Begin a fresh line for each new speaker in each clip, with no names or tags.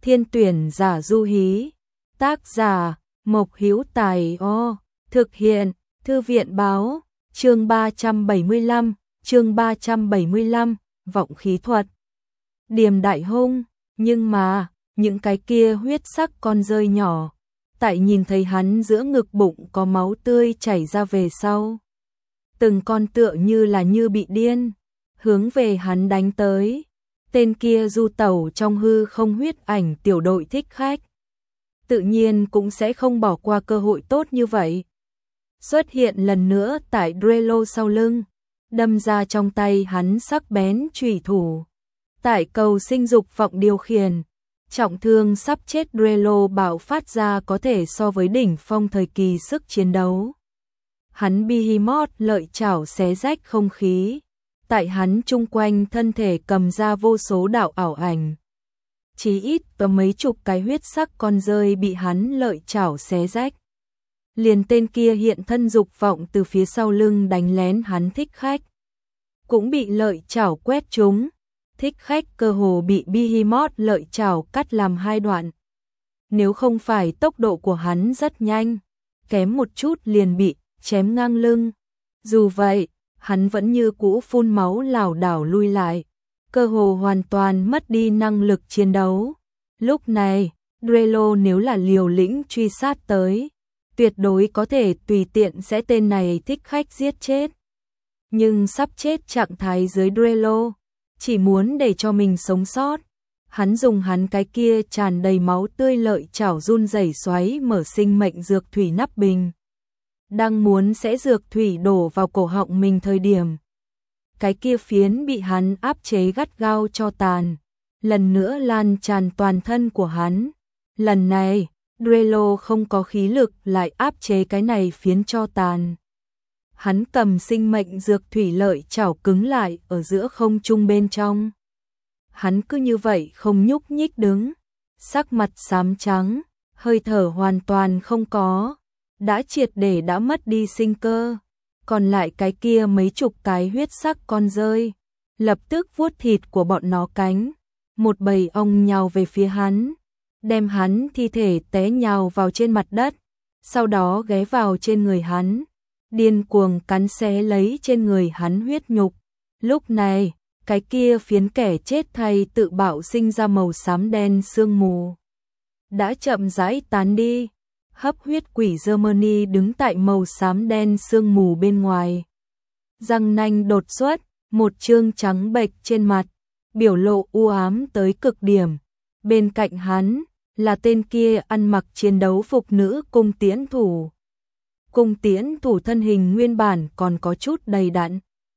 Thiên tuyển giả du hí. Tác giả Mộc Hữu Tài. Thực hiện Thư viện báo. Chương 375, vọng khí thuật. Điềm đại hung, nhưng mà, những cái kia huyết sắc con rơi nhỏ, tại nhìn thấy hắn giữa ngực bụng có máu tươi chảy ra về sau. Từng con tựa như bị điên, hướng về hắn đánh tới. Tên kia du tẩu trong hư không huyết ảnh tiểu đội thích khách. Tự nhiên cũng sẽ không bỏ qua cơ hội tốt như vậy. Xuất hiện lần nữa tại Drelo sau lưng, đâm ra trong tay hắn sắc bén chủy thủ. Tại cầu sinh dục vọng điều khiển, trọng thương sắp chết Drelo bạo phát ra có thể so với đỉnh phong thời kỳ sức chiến đấu. Hắn Behemoth lợi chảo xé rách không khí, tại hắn chung quanh thân thể cầm ra vô số đạo ảo ảnh. Chí ít có mấy chục cái huyết sắc con rơi bị hắn lợi chảo xé rách. Liền tên kia hiện thân dục vọng từ phía sau lưng đánh lén hắn thích khách, cũng bị lợi chảo quét trúng. Thích khách cơ hồ bị Behemoth lợi chảo cắt làm hai đoạn. Nếu không phải tốc độ của hắn rất nhanh, kém một chút liền bị chém ngang lưng. Dù vậy, hắn vẫn như cũ phun máu lảo đảo lui lại, cơ hồ hoàn toàn mất đi năng lực chiến đấu. Lúc này, Drelo nếu là liều lĩnh truy sát tới, tuyệt đối có thể tùy tiện sẽ tên này thích khách giết chết. Nhưng sắp chết trạng thái dưới Drelo, chỉ muốn để cho mình sống sót, hắn dùng hắn cái kia tràn đầy máu tươi lợi chảo run rẩy xoáy mở sinh mệnh dược thủy nắp bình. Đang muốn sẽ dược thủy đổ vào cổ họng mình thời điểm, cái kia phiến bị hắn áp chế gắt gao cho tàn, lần nữa lan tràn toàn thân của hắn. Lần này, Drelo không có khí lực lại áp chế cái này phiến cho tàn. Hắn cầm sinh mệnh dược thủy lợi chảo cứng lại ở giữa không trung bên trong. Hắn cứ như vậy không nhúc nhích đứng, sắc mặt xám trắng, hơi thở hoàn toàn không có, đã triệt để đã mất đi sinh cơ. Còn lại cái kia mấy chục cái huyết sắc con rơi, lập tức vuốt thịt của bọn nó cánh, một bầy ong nhào về phía hắn, đem hắn thi thể té nhào vào trên mặt đất, sau đó ghé vào trên người hắn, điên cuồng cắn xé lấy trên người hắn huyết nhục. Lúc này, cái kia phiến kẻ chết thay tự bạo sinh ra màu xám đen sương mù, đã chậm rãi tán đi. Hấp huyết quỷ Germany đứng tại màu xám đen sương mù bên ngoài. Răng nanh đột xuất, một trương trắng bệch trên mặt, biểu lộ u ám tới cực điểm. Bên cạnh hắn là tên kia ăn mặc chiến đấu phục nữ cung tiễn thủ. Cung tiễn thủ thân hình nguyên bản còn có chút đầy đặn,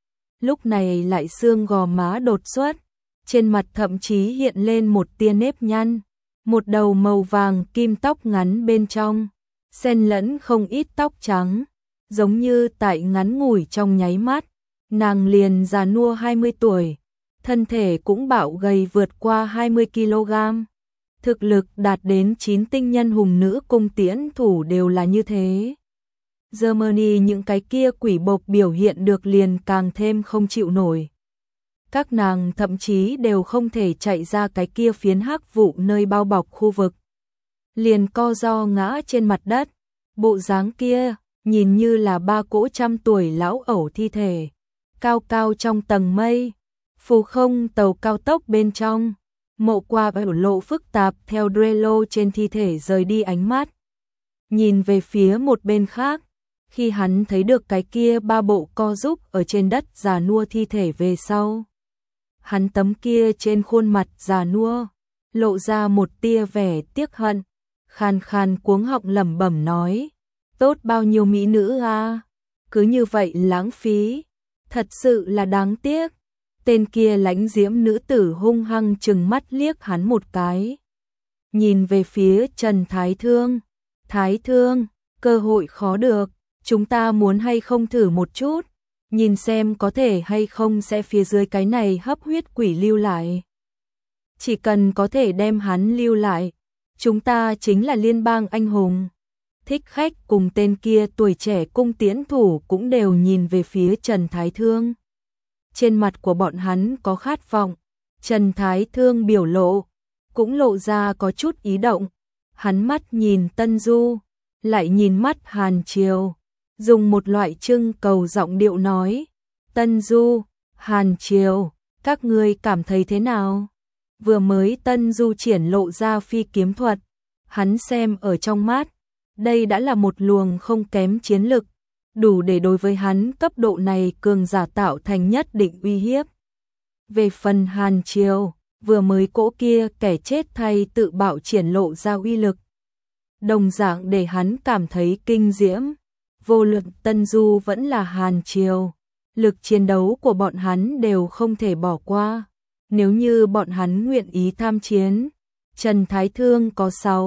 lúc này lại xương gò má đột xuất, trên mặt thậm chí hiện lên một tia nếp nhăn. Một đầu màu vàng kim tóc ngắn bên trong, xen lẫn không ít tóc trắng, giống như tại ngắn ngủi trong nháy mắt, nàng liền già nua 20 tuổi, thân thể cũng bạo gầy vượt qua 20 kg. Thực lực đạt đến 9 tinh nhân hùng nữ cung tiễn thủ đều là như thế. Germany những cái kia quỷ bộc biểu hiện được liền càng thêm không chịu nổi. Các nàng thậm chí đều không thể chạy ra cái kia phiến hắc vụ nơi bao bọc khu vực. Liền co ro ngã trên mặt đất, bộ dáng kia, nhìn như là ba cỗ trăm tuổi lão ẩu thi thể, cao cao trong tầng mây, phù không tàu cao tốc bên trong, mộ qua biểu lộ phức tạp theo Drelo trên thi thể rời đi ánh mắt. Nhìn về phía một bên khác, khi hắn thấy được cái kia ba bộ co giúp ở trên đất già nua thi thể về sau. Hắn tấm kia trên khuôn mặt già nua, lộ ra một tia vẻ tiếc hận, khàn khàn cuống họng lẩm bẩm nói, tốt bao nhiêu mỹ nữ a, cứ như vậy lãng phí, thật sự là đáng tiếc. Tên kia lãnh diễm nữ tử hung hăng trừng mắt liếc hắn một cái. Nhìn về phía Trần Thái Thương, cơ hội khó được, chúng ta muốn hay không thử một chút, nhìn xem có thể hay không sẽ phía dưới cái này hấp huyết quỷ lưu lại. Chỉ cần có thể đem hắn lưu lại, chúng ta chính là liên bang anh hùng. Thích khách cùng tên kia tuổi trẻ cung tiễn thủ cũng đều nhìn về phía Trần Thái Thương. Trên mặt của bọn hắn có khát vọng. Trần Thái Thương biểu lộ, cũng lộ ra có chút ý động. Hắn mắt nhìn Tân Du, lại nhìn mắt Hàn Triều, dùng một loại trưng cầu giọng điệu nói, Tân Du, Hàn Triều, các ngươi cảm thấy thế nào? Vừa mới Tân Du triển lộ ra phi kiếm thuật, hắn xem ở trong mắt, đây đã là một luồng không kém chiến lực, đủ để đối với hắn cấp độ này cường giả tạo thành nhất định uy hiếp. Về phần Hàn Triều, vừa mới cỗ kia kẻ chết thay tự bạo triển lộ ra uy lực, đồng dạng để hắn cảm thấy kinh diễm. Vô luận Tân Du vẫn là Hàn Triều, lực chiến đấu của bọn hắn đều không thể bỏ qua. Nếu như bọn hắn nguyện ý tham chiến, Trần Thái Thương có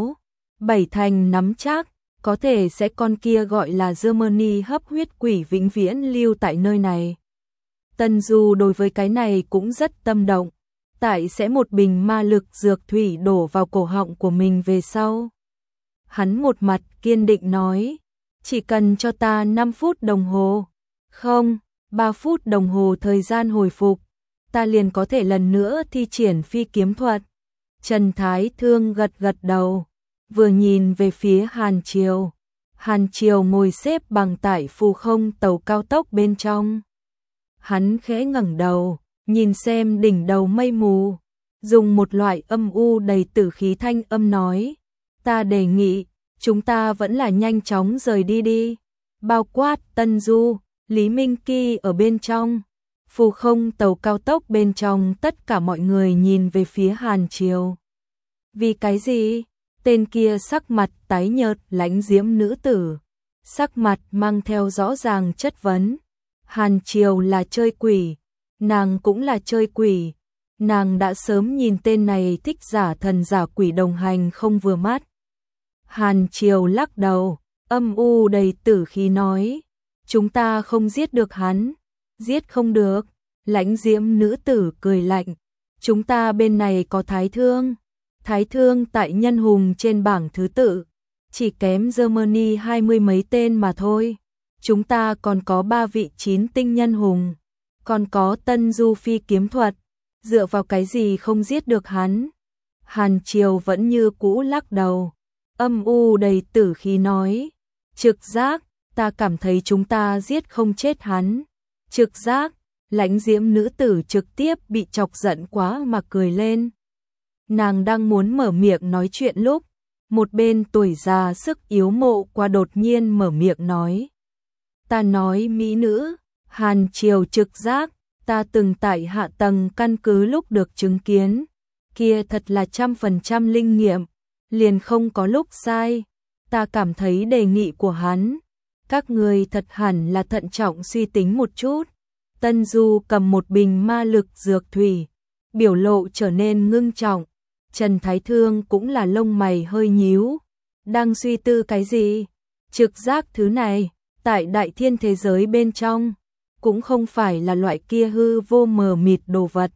6-7 thành nắm chắc, có thể sẽ con kia gọi là Germany hấp huyết quỷ vĩnh viễn lưu tại nơi này. Tân Du đối với cái này cũng rất tâm động, tại sẽ một bình ma lực dược thủy đổ vào cổ họng của mình về sau. Hắn một mặt kiên định nói, chỉ cần cho ta 5 phút đồng hồ, không, 3 phút đồng hồ thời gian hồi phục, ta liền có thể lần nữa thi triển phi kiếm thuật. Trần Thái Thương gật gật đầu, vừa nhìn về phía Hàn Triều. Hàn Triều ngồi xếp bằng tại phù không tàu cao tốc bên trong. Hắn khẽ ngẩng đầu, nhìn xem đỉnh đầu mây mù, dùng một loại âm u đầy tử khí thanh âm nói, ta đề nghị, chúng ta vẫn là nhanh chóng rời đi đi, bao quát Tân Du, Lý Minh Kỳ ở bên trong. Phù không tàu cao tốc bên trong tất cả mọi người nhìn về phía Hàn Triều. Vì cái gì? Tên kia sắc mặt tái nhợt lãnh diễm nữ tử, sắc mặt mang theo rõ ràng chất vấn. Hàn Triều là chơi quỷ, nàng cũng là chơi quỷ. Nàng đã sớm nhìn tên này thích giả thần giả quỷ đồng hành không vừa mắt. Hàn Triều lắc đầu, âm u đầy tử khí nói, chúng ta không giết được hắn. Giết không được, lãnh diễm nữ tử cười lạnh, chúng ta bên này có Thái Thương. Thái Thương tại nhân hùng trên bảng thứ tự, chỉ kém Germany 20 mấy tên mà thôi. Chúng ta còn có 3 vị 9 tinh nhân hùng, còn có Tân Du phi kiếm thuật, dựa vào cái gì không giết được hắn? Hàn Triều vẫn như cũ lắc đầu, âm u đầy tử khí nói, trực giác, ta cảm thấy chúng ta giết không chết hắn. Trực giác, lãnh diễm nữ tử trực tiếp bị chọc giận quá mà cười lên. Nàng đang muốn mở miệng nói chuyện lúc, một bên tuổi già sức yếu mộ qua đột nhiên mở miệng nói. Ta nói mỹ nữ, Hàn Triều trực giác, ta từng tại hạ tầng căn cứ lúc được chứng kiến, kia thật là 100% linh nghiệm, liền không có lúc sai. Ta cảm thấy đề nghị của hắn, các người thật hẳn là thận trọng suy tính một chút. Tân Du cầm một bình ma lực dược thủy, biểu lộ trở nên ngưng trọng. Trần Thái Thương cũng là lông mày hơi nhíu, đang suy tư cái gì? Trực giác thứ này, tại đại thiên thế giới bên trong, cũng không phải là loại kia hư vô mờ mịt đồ vật.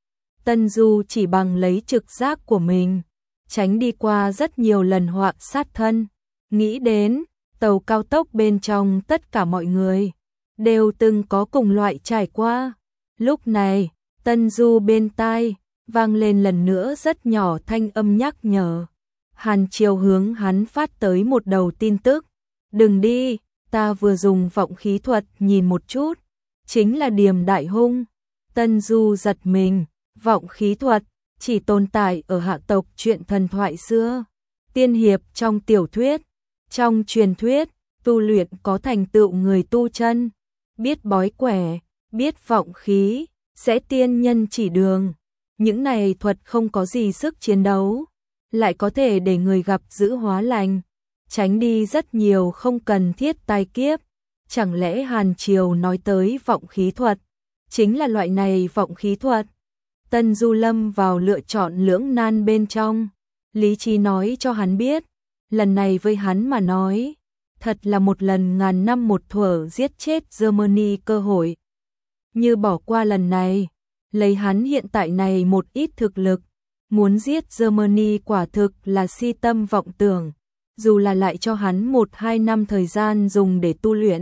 Tân Du chỉ bằng lấy trực giác của mình, tránh đi qua rất nhiều lần họa sát thân, nghĩ đến tàu cao tốc bên trong tất cả mọi người đều từng có cùng loại trải qua. Lúc này, Tân Du bên tai vang lên lần nữa rất nhỏ thanh âm nhắc nhở. Hàn Triều hướng hắn phát tới một đầu tin tức. Đừng đi, ta vừa dùng vọng khí thuật nhìn một chút, chính là Điềm Đại Hung. Tân Du giật mình, vọng khí thuật chỉ tồn tại ở hạ tộc truyện thần thoại xưa. Tiên hiệp trong tiểu thuyết, trong truyền thuyết, tu luyện có thành tựu người tu chân, biết bói quẻ, biết vọng khí, sẽ tiên nhân chỉ đường. Những này thuật không có gì sức chiến đấu, lại có thể để người gặp giữ hóa lành, tránh đi rất nhiều không cần thiết tai kiếp. Chẳng lẽ Hàn Triều nói tới vọng khí thuật, chính là loại này vọng khí thuật? Tân Du lâm vào lựa chọn lưỡng nan bên trong, lý trí nói cho hắn biết, lần này với hắn mà nói, thật là một lần ngàn năm một thuở giết chết Germany cơ hội. Như bỏ qua lần này, lấy hắn hiện tại này một ít thực lực, muốn giết Germany quả thực là si tâm vọng tưởng, dù là lại cho hắn 1-2 năm thời gian dùng để tu luyện,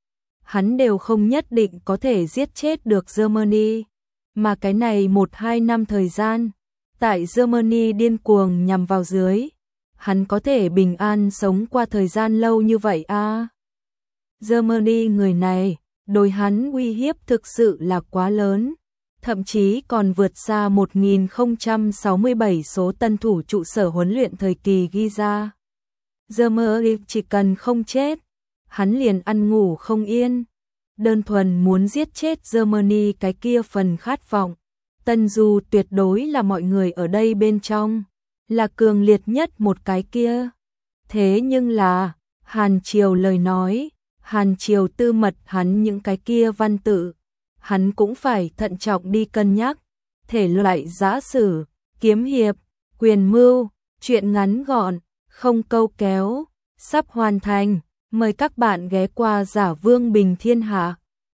hắn đều không nhất định có thể giết chết được Germany. Mà cái này 1-2 năm thời gian, tại Germany điên cuồng nhằm vào dưới. Hắn có thể bình an sống qua thời gian lâu như vậy à? Germany người này, đối hắn uy hiếp thực sự là quá lớn, thậm chí còn vượt xa 1067 số tân thủ trụ sở huấn luyện thời kỳ ghi ra. Germany chỉ cần không chết, hắn liền ăn ngủ không yên, đơn thuần muốn giết chết Germany cái kia phần khát vọng. Tân Du tuyệt đối là mọi người ở đây bên trong, là cường liệt nhất một cái kia. Thế nhưng là, Hàn Triều lời nói, Hàn Triều tư mật hắn những cái kia văn tự, hắn cũng phải thận trọng đi cân nhắc. Thể loại giã sử, kiếm hiệp, quyền mưu, truyện ngắn gọn, không câu kéo, sắp hoàn thành. Mời các bạn ghé qua Giả Vương Bình Thiên Hạ.